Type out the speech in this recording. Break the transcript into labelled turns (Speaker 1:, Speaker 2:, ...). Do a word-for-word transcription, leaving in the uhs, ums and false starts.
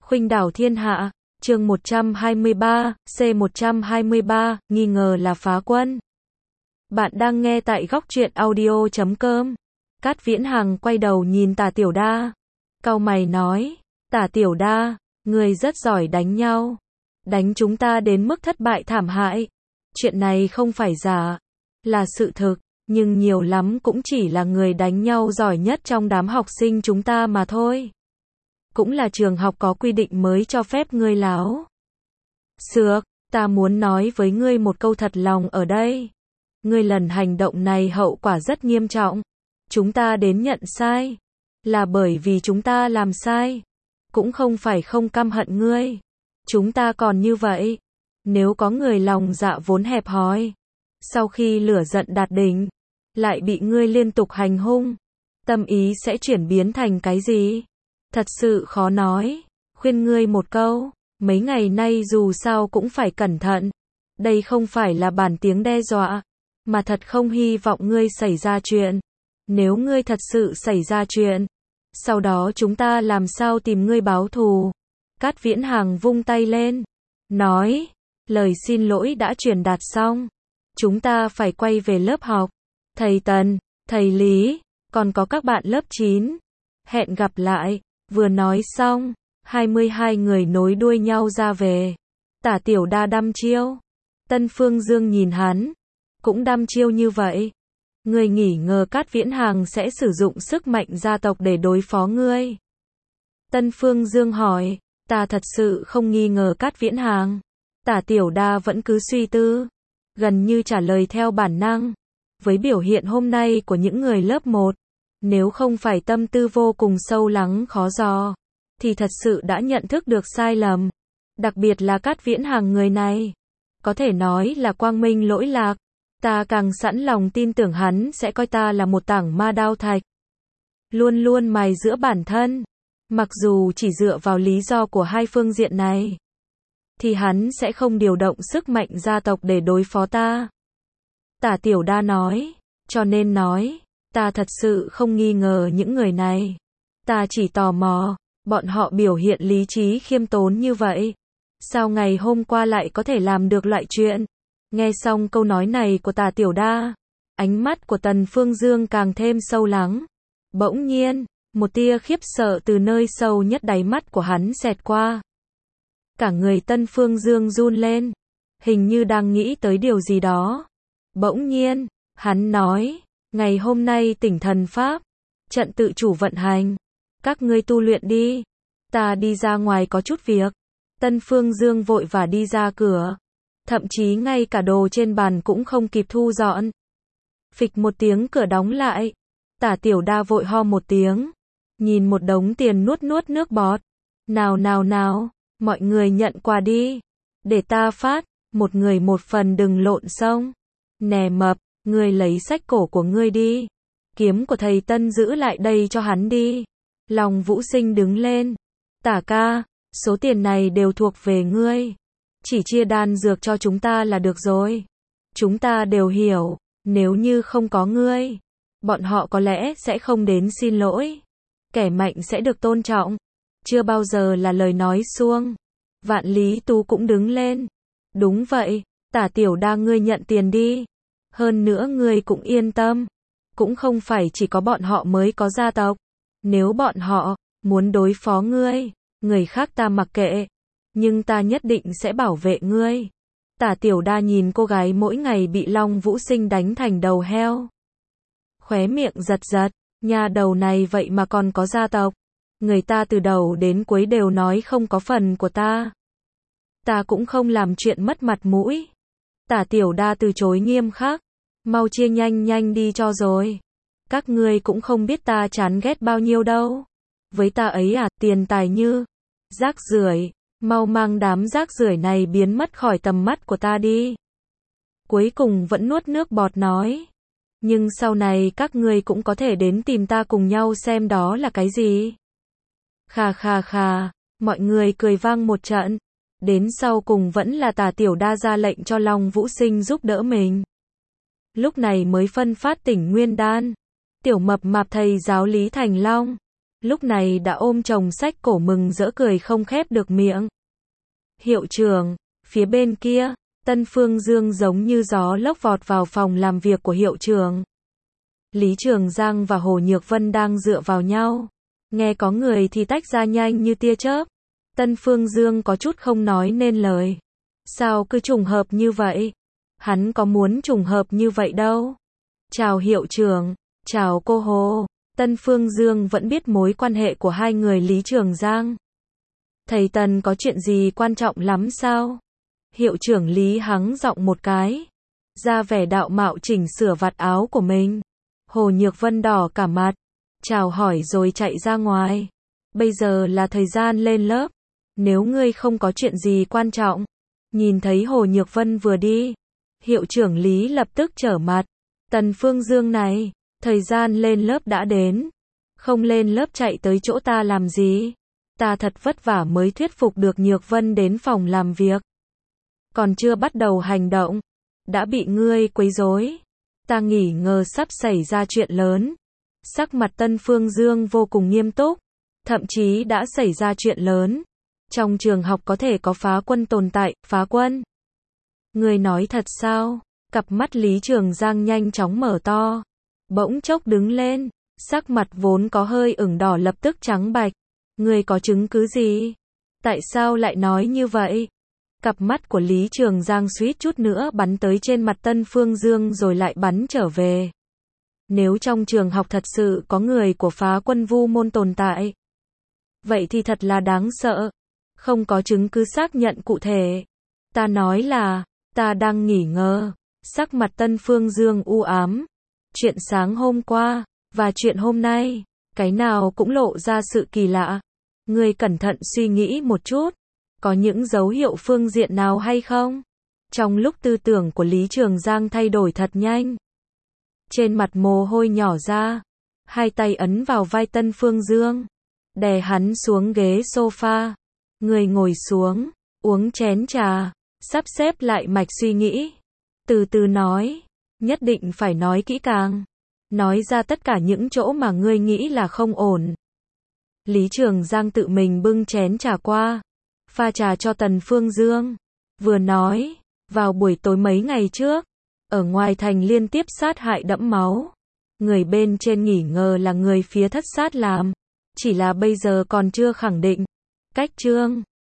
Speaker 1: Khuynh đảo thiên hạ, chương một trăm hai mươi ba, C một trăm hai mươi ba, nghi ngờ là phá quân. Bạn đang nghe tại góc truyện audio chấm com. Cát Viễn Hằng quay đầu nhìn Tả Tiểu Đa. Cau mày nói, Tả Tiểu Đa, người rất giỏi đánh nhau. Đánh chúng ta đến mức thất bại thảm hại. Chuyện này không phải giả, là sự thực, nhưng nhiều lắm cũng chỉ là người đánh nhau giỏi nhất trong đám học sinh chúng ta mà thôi. Cũng là trường học có quy định mới cho phép ngươi láo xược, ta muốn nói với ngươi một câu thật lòng ở đây. Ngươi lần hành động này hậu quả rất nghiêm trọng. Chúng ta đến nhận sai, là bởi vì chúng ta làm sai. Cũng không phải không căm hận ngươi. Chúng ta còn như vậy. Nếu có người lòng dạ vốn hẹp hòi, sau khi lửa giận đạt đỉnh, lại bị ngươi liên tục hành hung, tâm ý sẽ chuyển biến thành cái gì? Thật sự khó nói. Khuyên ngươi một câu, mấy ngày nay dù sao cũng phải cẩn thận. Đây không phải là bản tiếng đe dọa, mà thật không hy vọng ngươi xảy ra chuyện. Nếu ngươi thật sự xảy ra chuyện, sau đó chúng ta làm sao tìm ngươi báo thù? Cát Viễn Hằng vung tay lên, nói, lời xin lỗi đã truyền đạt xong. Chúng ta phải quay về lớp học. Thầy Tần, thầy Lý, còn có các bạn lớp chín. Hẹn gặp lại. Vừa nói xong, hai mươi hai người nối đuôi nhau ra về. Tả Tiểu Đa đăm chiêu. Tân Phương Dương nhìn hắn, cũng đăm chiêu như vậy. Ngươi nghỉ ngờ Cát Viễn Hằng sẽ sử dụng sức mạnh gia tộc để đối phó ngươi? Tân Phương Dương hỏi. Ta thật sự không nghi ngờ Cát Viễn Hằng. Tả Tiểu Đa vẫn cứ suy tư, gần như trả lời theo bản năng. Với biểu hiện hôm nay của những người lớp một, nếu không phải tâm tư vô cùng sâu lắng khó dò, thì thật sự đã nhận thức được sai lầm. Đặc biệt là Cát Viễn Hằng người này, có thể nói là quang minh lỗi lạc. Ta càng sẵn lòng tin tưởng hắn sẽ coi ta là một tảng ma đao thạch, luôn luôn mài giữa bản thân. Mặc dù chỉ dựa vào lý do của hai phương diện này, thì hắn sẽ không điều động sức mạnh gia tộc để đối phó ta. Tả Tiểu Đa nói, cho nên nói, ta thật sự không nghi ngờ những người này. Ta chỉ tò mò, bọn họ biểu hiện lý trí khiêm tốn như vậy, sao ngày hôm qua lại có thể làm được loại chuyện? Nghe xong câu nói này của Tả Tiểu Đa, ánh mắt của Tần Phương Dương càng thêm sâu lắng. Bỗng nhiên, một tia khiếp sợ từ nơi sâu nhất đáy mắt của hắn xẹt qua. Cả người Tân Phương Dương run lên, hình như đang nghĩ tới điều gì đó. Bỗng nhiên, hắn nói, ngày hôm nay tỉnh thần pháp, trận tự chủ vận hành, các ngươi tu luyện đi, ta đi ra ngoài có chút việc. Tân Phương Dương vội vã đi ra cửa, thậm chí ngay cả đồ trên bàn cũng không kịp thu dọn. Phịch một tiếng cửa đóng lại, Tả Tiểu Đa vội ho một tiếng, nhìn một đống tiền nuốt nuốt nước bọt. Nào nào nào, mọi người nhận quà đi, để ta phát, một người một phần đừng lộn xông. Nè mập, ngươi lấy sách cổ của ngươi đi, kiếm của thầy Tân giữ lại đây cho hắn đi. Lòng Vũ Sinh đứng lên, Tả ca, số tiền này đều thuộc về ngươi, chỉ chia đan dược cho chúng ta là được rồi. Chúng ta đều hiểu, nếu như không có ngươi, bọn họ có lẽ sẽ không đến xin lỗi. Kẻ mạnh sẽ được tôn trọng, chưa bao giờ là lời nói suông. Vạn Lý Tú cũng đứng lên. Đúng vậy, Tả Tiểu Đa ngươi nhận tiền đi. Hơn nữa ngươi cũng yên tâm, cũng không phải chỉ có bọn họ mới có gia tộc. Nếu bọn họ muốn đối phó ngươi, người khác ta mặc kệ, nhưng ta nhất định sẽ bảo vệ ngươi. Tả Tiểu Đa nhìn cô gái mỗi ngày bị Long Vũ Sinh đánh thành đầu heo, khóe miệng giật giật. Nhà đầu này vậy mà còn có gia tộc. Người ta từ đầu đến cuối đều nói không có phần của ta. Ta cũng không làm chuyện mất mặt mũi. Tả Tiểu Đa từ chối nghiêm khắc. Mau chia nhanh nhanh đi cho rồi. Các ngươi cũng không biết ta chán ghét bao nhiêu đâu. Với ta ấy à, tiền tài như rác rưởi. Mau mang đám rác rưởi này biến mất khỏi tầm mắt của ta đi. Cuối cùng vẫn nuốt nước bọt nói. Nhưng sau này các ngươi cũng có thể đến tìm ta cùng nhau xem đó là cái gì. Khà khà khà, mọi người cười vang một trận. Đến sau cùng vẫn là Tả Tiểu Đa ra lệnh cho Long Vũ Sinh giúp đỡ mình. Lúc này mới phân phát tỉnh nguyên đan. Tiểu mập mạp thầy giáo Lý Thành Long, lúc này đã ôm chồng sách cổ mừng rỡ cười không khép được miệng. Hiệu trưởng, phía bên kia, Tân Phương Dương giống như gió lốc vọt vào phòng làm việc của hiệu trưởng. Lý Trường Giang và Hồ Nhược Vân đang dựa vào nhau. Nghe có người thì tách ra nhanh như tia chớp. Tân Phương Dương có chút không nói nên lời. Sao cứ trùng hợp như vậy? Hắn có muốn trùng hợp như vậy đâu. Chào hiệu trưởng, chào cô Hồ. Tân Phương Dương vẫn biết mối quan hệ của hai người Lý Trường Giang. Thầy Tần có chuyện gì quan trọng lắm sao? Hiệu trưởng Lý hắng giọng một cái. Ra vẻ đạo mạo chỉnh sửa vạt áo của mình. Hồ Nhược Vân đỏ cả mặt. Chào hỏi rồi chạy ra ngoài. Bây giờ là thời gian lên lớp. Nếu ngươi không có chuyện gì quan trọng. Nhìn thấy Hồ Nhược Vân vừa đi. Hiệu trưởng Lý lập tức trở mặt. Tần Phương Dương này, thời gian lên lớp đã đến. Không lên lớp chạy tới chỗ ta làm gì? Ta thật vất vả mới thuyết phục được Nhược Vân đến phòng làm việc. Còn chưa bắt đầu hành động. Đã bị ngươi quấy rối. Ta nghỉ ngờ sắp xảy ra chuyện lớn. Sắc mặt Tân Phương Dương vô cùng nghiêm túc. Thậm chí đã xảy ra chuyện lớn. Trong trường học có thể có phá quân tồn tại, phá quân. Ngươi nói thật sao? Cặp mắt Lý Trường Giang nhanh chóng mở to. Bỗng chốc đứng lên. Sắc mặt vốn có hơi ửng đỏ lập tức trắng bạch. Ngươi có chứng cứ gì? Tại sao lại nói như vậy? Cặp mắt của Lý Trường Giang suýt chút nữa bắn tới trên mặt Tân Phương Dương rồi lại bắn trở về. Nếu trong trường học thật sự có người của phá quân vu môn tồn tại, vậy thì thật là đáng sợ. Không có chứng cứ xác nhận cụ thể. Ta nói là, ta đang nghỉ ngờ. Sắc mặt Tân Phương Dương u ám. Chuyện sáng hôm qua, và chuyện hôm nay, cái nào cũng lộ ra sự kỳ lạ. Ngươi cẩn thận suy nghĩ một chút. Có những dấu hiệu phương diện nào hay không? Trong lúc tư tưởng của Lý Trường Giang thay đổi thật nhanh. Trên mặt mồ hôi nhỏ ra. Hai tay ấn vào vai Tân Phương Dương. Đè hắn xuống ghế sofa. Người ngồi xuống, uống chén trà. Sắp xếp lại mạch suy nghĩ. Từ từ nói. Nhất định phải nói kỹ càng. Nói ra tất cả những chỗ mà ngươi nghĩ là không ổn. Lý Trường Giang tự mình bưng chén trà qua. Pha trà cho Tần Phương Dương. Vừa nói, vào buổi tối mấy ngày trước, ở ngoài thành liên tiếp sát hại đẫm máu. Người bên trên nghỉ ngờ là người phía thất sát làm. Chỉ là bây giờ còn chưa khẳng định. Cách chương